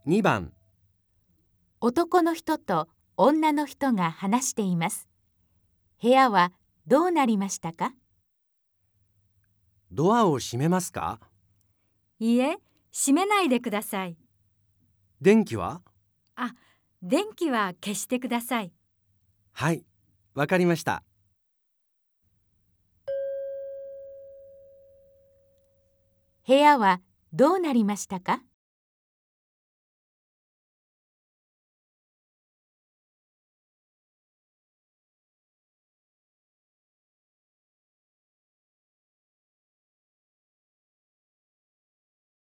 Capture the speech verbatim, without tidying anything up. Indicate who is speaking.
Speaker 1: にばん、
Speaker 2: 男の人と女の人が話しています。部屋はどうなりましたか？
Speaker 1: ドアを閉めますか？
Speaker 3: いいえ、閉めないでください。
Speaker 1: 電気は？
Speaker 3: あ、電気は消してください。
Speaker 1: はい、わかりました。
Speaker 2: 部屋はどうなりましたか？